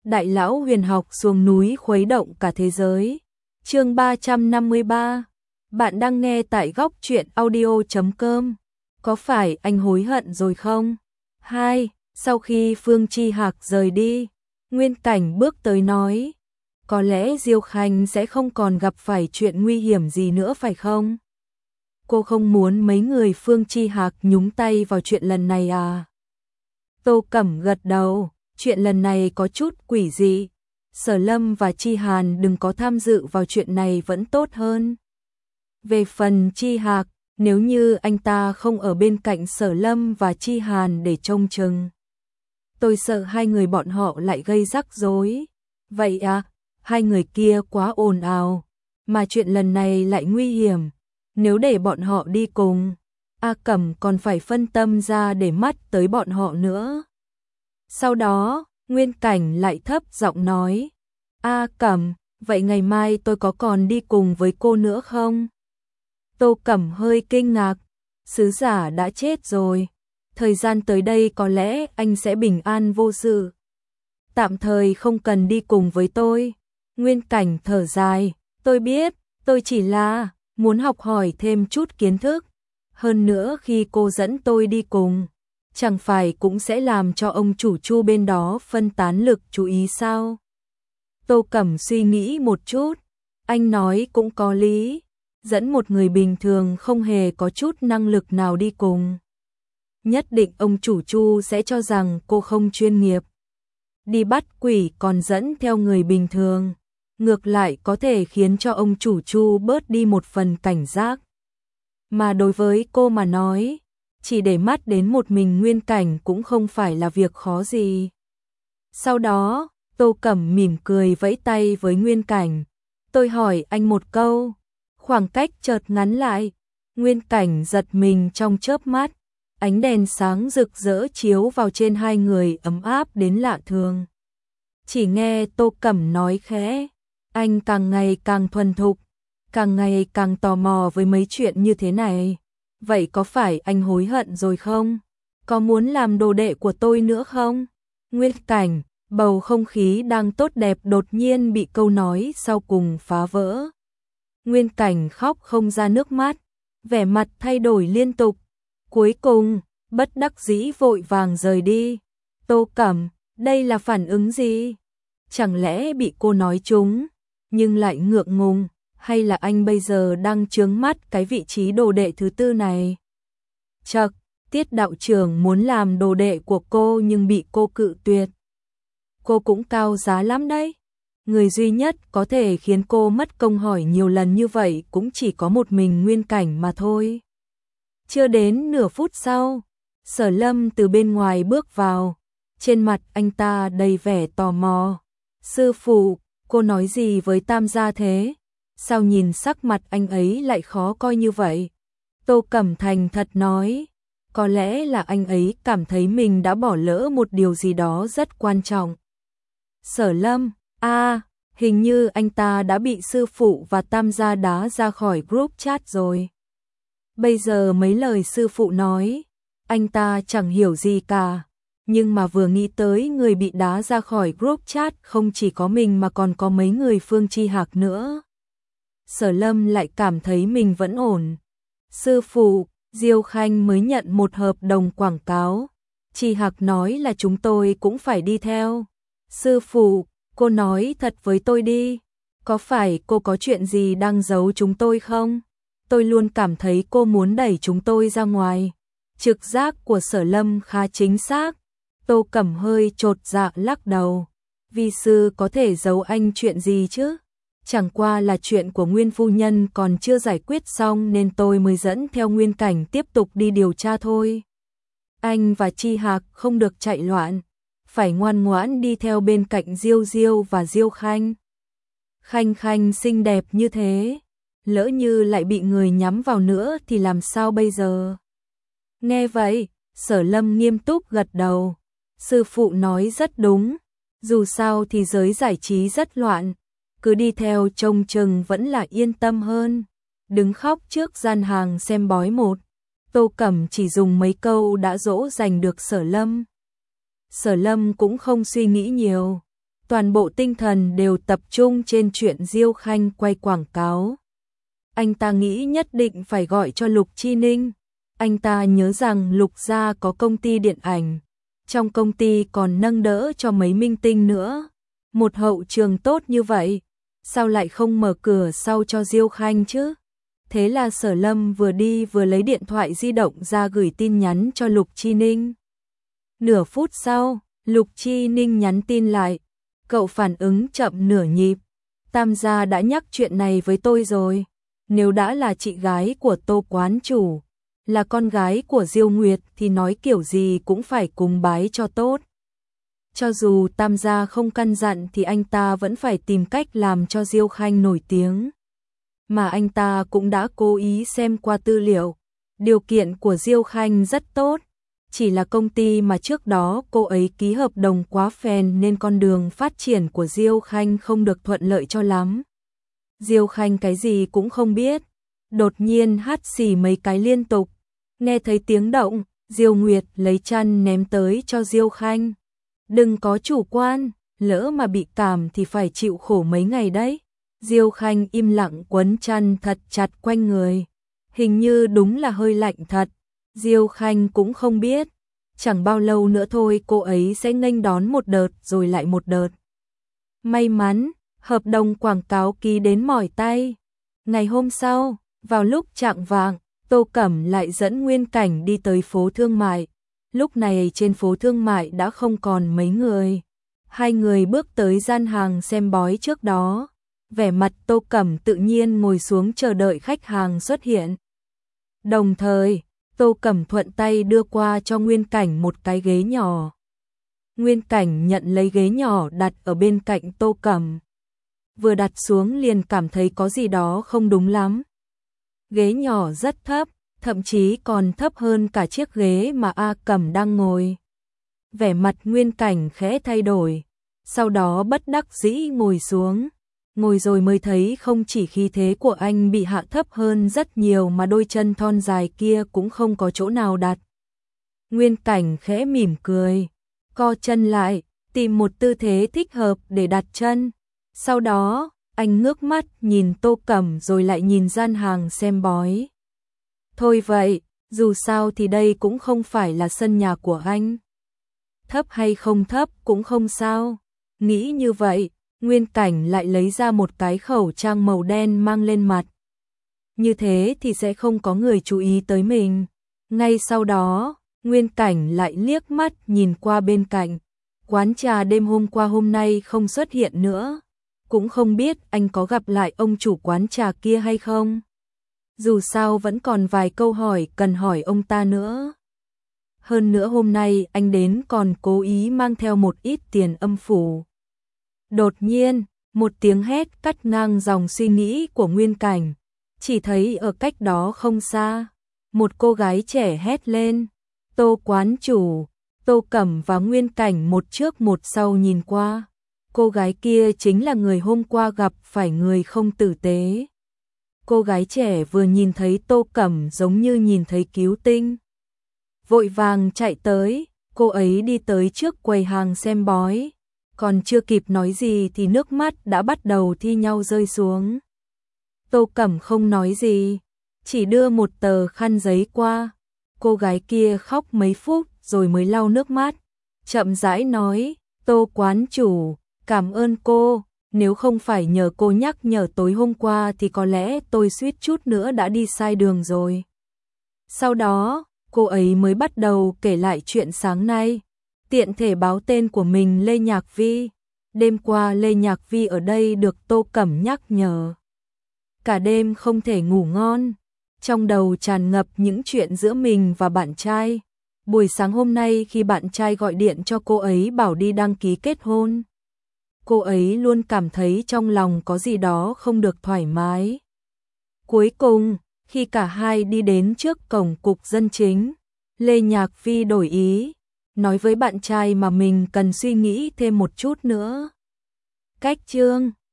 Đại lão huyền học xuống núi khuấy động cả thế giới. Chương 353. Bạn đang nghe tại góc truyện audio.com. Có phải anh hối hận rồi không? 2. Sau khi Phương Chi Hạc rời đi, Nguyên Cảnh bước tới nói, có lẽ Diêu Khanh sẽ không còn gặp phải chuyện nguy hiểm gì nữa phải không? Cô không muốn mấy người Phương Chi Hạc nhúng tay vào chuyện lần này à? Tô Cẩm gật đầu, chuyện lần này có chút quỷ dị. Sở Lâm và Chi Hàn đừng có tham dự vào chuyện này vẫn tốt hơn. Về phần Chi Hạc, nếu như anh ta không ở bên cạnh Sở Lâm và Chi Hàn để trông chừng, tôi sợ hai người bọn họ lại gây rắc rối. Vậy à, hai người kia quá ồn ào, mà chuyện lần này lại nguy hiểm. Nếu để bọn họ đi cùng, A Cẩm còn phải phân tâm ra để mắt tới bọn họ nữa. Sau đó, Nguyên Cảnh lại thấp giọng nói, A Cẩm, vậy ngày mai tôi có còn đi cùng với cô nữa không? Tô Cẩm hơi kinh ngạc, sứ giả đã chết rồi. Thời gian tới đây có lẽ anh sẽ bình an vô sự. Tạm thời không cần đi cùng với tôi. Nguyên Cảnh thở dài, tôi biết, tôi chỉ là muốn học hỏi thêm chút kiến thức. Hơn nữa khi cô dẫn tôi đi cùng, chẳng phải cũng sẽ làm cho ông chủ Chu bên đó phân tán lực chú ý sao? Tô Cẩm suy nghĩ một chút, anh nói cũng có lý, dẫn một người bình thường không hề có chút năng lực nào đi cùng. Nhất định ông chủ Chu sẽ cho rằng cô không chuyên nghiệp. Đi bắt quỷ còn dẫn theo người bình thường, ngược lại có thể khiến cho ông chủ Chu bớt đi một phần cảnh giác. Mà đối với cô mà nói, chỉ để mắt đến một mình Nguyên Cảnh cũng không phải là việc khó gì. Sau đó, Tô Cẩm mỉm cười vẫy tay với Nguyên Cảnh. Tôi hỏi anh một câu. Khoảng cách chợt ngắn lại. Nguyên Cảnh giật mình trong chớp mắt. Ánh đèn sáng rực rỡ chiếu vào trên hai người ấm áp đến lạ thường. Chỉ nghe Tô Cẩm nói khẽ. Anh càng ngày càng thuần thục, càng ngày càng tò mò với mấy chuyện như thế này. Vậy có phải anh hối hận rồi không? Có muốn làm đồ đệ của tôi nữa không? Nguyên Cảnh, bầu không khí đang tốt đẹp đột nhiên bị câu nói sau cùng phá vỡ. Nguyên Cảnh khóc không ra nước mắt, vẻ mặt thay đổi liên tục. Cuối cùng, bất đắc dĩ vội vàng rời đi. Tô Cẩm, đây là phản ứng gì? Chẳng lẽ bị cô nói trúng, nhưng lại ngượng ngùng? Hay là anh bây giờ đang chướng mắt cái vị trí đồ đệ thứ tư này? Chậc, Tiết đạo trưởng muốn làm đồ đệ của cô nhưng bị cô cự tuyệt. Cô cũng cao giá lắm đấy. Người duy nhất có thể khiến cô mất công hỏi nhiều lần như vậy cũng chỉ có một mình Nguyên Cảnh mà thôi. Chưa đến nửa phút sau, Sở Lâm từ bên ngoài bước vào. Trên mặt anh ta đầy vẻ tò mò. Sư phụ, cô nói gì với Tam gia thế? Sao nhìn sắc mặt anh ấy lại khó coi như vậy? Tô Cẩm thành thật nói, có lẽ là anh ấy cảm thấy mình đã bỏ lỡ một điều gì đó rất quan trọng. Sở Lâm, hình như anh ta đã bị sư phụ và Tam gia đá ra khỏi group chat rồi. Bây giờ mấy lời sư phụ nói, anh ta chẳng hiểu gì cả. Nhưng mà vừa nghĩ tới người bị đá ra khỏi group chat không chỉ có mình mà còn có mấy người Phương Chi Hạc nữa. Sở Lâm lại cảm thấy mình vẫn ổn. Sư phụ, Diêu Khanh mới nhận một hợp đồng quảng cáo. Chi Hạc nói là chúng tôi cũng phải đi theo. Sư phụ, cô nói thật với tôi đi. Có phải cô có chuyện gì đang giấu chúng tôi không? Tôi luôn cảm thấy cô muốn đẩy chúng tôi ra ngoài. Trực giác của Sở Lâm khá chính xác. Tô Cẩm hơi chột dạ lắc đầu. Vi sư có thể giấu anh chuyện gì chứ? Chẳng qua là chuyện của Nguyên phu nhân còn chưa giải quyết xong nên tôi mới dẫn theo Nguyên Cảnh tiếp tục đi điều tra thôi. Anh và Chi Hạc không được chạy loạn, phải ngoan ngoãn đi theo bên cạnh Diêu Diêu và Diêu Khanh. Khanh Khanh xinh đẹp như thế, lỡ như lại bị người nhắm vào nữa thì làm sao bây giờ? Nghe vậy, Sở Lâm nghiêm túc gật đầu. Sư phụ nói rất đúng, dù sao thì giới giải trí rất loạn. Cứ đi theo trông chừng vẫn là yên tâm hơn. Đứng khóc trước gian hàng xem bói một. Tô Cẩm chỉ dùng mấy câu đã dỗ dành được Sở Lâm. Sở Lâm cũng không suy nghĩ nhiều. toàn bộ tinh thần đều tập trung trên chuyện Diêu Khanh quay quảng cáo. Anh ta nghĩ nhất định phải gọi cho Lục Chi Ninh. Anh ta nhớ rằng Lục gia có công ty điện ảnh, trong công ty còn nâng đỡ cho mấy minh tinh nữa. Một hậu trường tốt như vậy, sao lại không mở cửa sau cho Diêu Khanh chứ? Thế là Sở Lâm vừa đi vừa lấy điện thoại di động ra gửi tin nhắn cho Lục Chi Ninh. Nửa phút sau, Lục Chi Ninh nhắn tin lại, cậu phản ứng chậm nửa nhịp. Tam gia đã nhắc chuyện này với tôi rồi. Nếu đã là chị gái của Tô quán chủ, là con gái của Diêu Nguyệt thì nói kiểu gì cũng phải cùng bái cho tốt. Cho dù Tam gia không căn dặn thì anh ta vẫn phải tìm cách làm cho Diêu Khanh nổi tiếng. Mà anh ta cũng đã cố ý xem qua tư liệu. Điều kiện của Diêu Khanh rất tốt. Chỉ là công ty mà trước đó cô ấy ký hợp đồng quá phèn nên con đường phát triển của Diêu Khanh không được thuận lợi cho lắm. Diêu Khanh cái gì cũng không biết. Đột nhiên hắt xì mấy cái liên tục. Nghe thấy tiếng động, Diêu Nguyệt lấy chăn ném tới cho Diêu Khanh. Đừng có chủ quan, lỡ mà bị cảm thì phải chịu khổ mấy ngày đấy. Diêu Khanh im lặng quấn chăn thật chặt quanh người. Hình như đúng là hơi lạnh thật. Diêu Khanh cũng không biết. Chẳng bao lâu nữa thôi cô ấy sẽ nghênh đón một đợt rồi lại một đợt. May mắn, hợp đồng quảng cáo ký đến mỏi tay. Ngày hôm sau, vào lúc chạng vạng, Tô Cẩm lại dẫn Nguyên Cảnh đi tới phố thương mại. Lúc này trên phố thương mại đã không còn mấy người. Hai người bước tới gian hàng xem bói trước đó. Vẻ mặt Tô Cẩm tự nhiên ngồi xuống chờ đợi khách hàng xuất hiện. Đồng thời, Tô Cẩm thuận tay đưa qua cho Nguyên Cảnh một cái ghế nhỏ. Nguyên Cảnh nhận lấy ghế nhỏ đặt ở bên cạnh Tô Cẩm. Vừa đặt xuống liền cảm thấy có gì đó không đúng lắm. Ghế nhỏ rất thấp, thậm chí còn thấp hơn cả chiếc ghế mà A Cẩm đang ngồi. Vẻ mặt Nguyên Cảnh khẽ thay đổi, sau đó bất đắc dĩ ngồi xuống. Ngồi rồi mới thấy không chỉ khí thế của anh bị hạ thấp hơn rất nhiều mà đôi chân thon dài kia cũng không có chỗ nào đặt. Nguyên Cảnh khẽ mỉm cười, co chân lại, tìm một tư thế thích hợp để đặt chân. Sau đó, anh ngước mắt nhìn Tô Cẩm rồi lại nhìn gian hàng xem bói. Thôi vậy, dù sao thì đây cũng không phải là sân nhà của anh. Thấp hay không thấp cũng không sao. Nghĩ như vậy, Nguyên Cảnh lại lấy ra một cái khẩu trang màu đen mang lên mặt. Như thế thì sẽ không có người chú ý tới mình. Ngay sau đó, Nguyên Cảnh lại liếc mắt nhìn qua bên cạnh. Quán trà đêm hôm qua hôm nay không xuất hiện nữa. Cũng không biết anh có gặp lại ông chủ quán trà kia hay không. Dù sao vẫn còn vài câu hỏi cần hỏi ông ta nữa. Hơn nữa hôm nay anh đến còn cố ý mang theo một ít tiền âm phủ. Đột nhiên, một tiếng hét cắt ngang dòng suy nghĩ của Nguyên Cảnh. Chỉ thấy ở cách đó không xa, một cô gái trẻ hét lên. Tô quán chủ. Tô Cẩm và Nguyên Cảnh một trước một sau nhìn qua. Cô gái kia chính là người hôm qua gặp phải người không tử tế. Cô gái trẻ vừa nhìn thấy Tô Cẩm giống như nhìn thấy cứu tinh. Vội vàng chạy tới, cô ấy đi tới trước quầy hàng xem bói. Còn chưa kịp nói gì thì nước mắt đã bắt đầu thi nhau rơi xuống. Tô Cẩm không nói gì, chỉ đưa một tờ khăn giấy qua. Cô gái kia khóc mấy phút rồi mới lau nước mắt. Chậm rãi nói, Tô quán chủ, cảm ơn cô. Nếu không phải nhờ cô nhắc nhở tối hôm qua thì có lẽ tôi suýt chút nữa đã đi sai đường rồi. Sau đó, cô ấy mới bắt đầu kể lại chuyện sáng nay. Tiện thể báo tên của mình Lê Nhạc Vi. Đêm qua Lê Nhạc Vi ở đây được Tô Cẩm nhắc nhở. Cả đêm không thể ngủ ngon. Trong đầu tràn ngập những chuyện giữa mình và bạn trai. Buổi sáng hôm nay khi bạn trai gọi điện cho cô ấy bảo đi đăng ký kết hôn. Cô ấy luôn cảm thấy trong lòng có gì đó không được thoải mái. Cuối cùng, khi cả hai đi đến trước cổng cục dân chính, Lê Nhạc Vi đổi ý, nói với bạn trai mà mình cần suy nghĩ thêm một chút nữa. Cách chương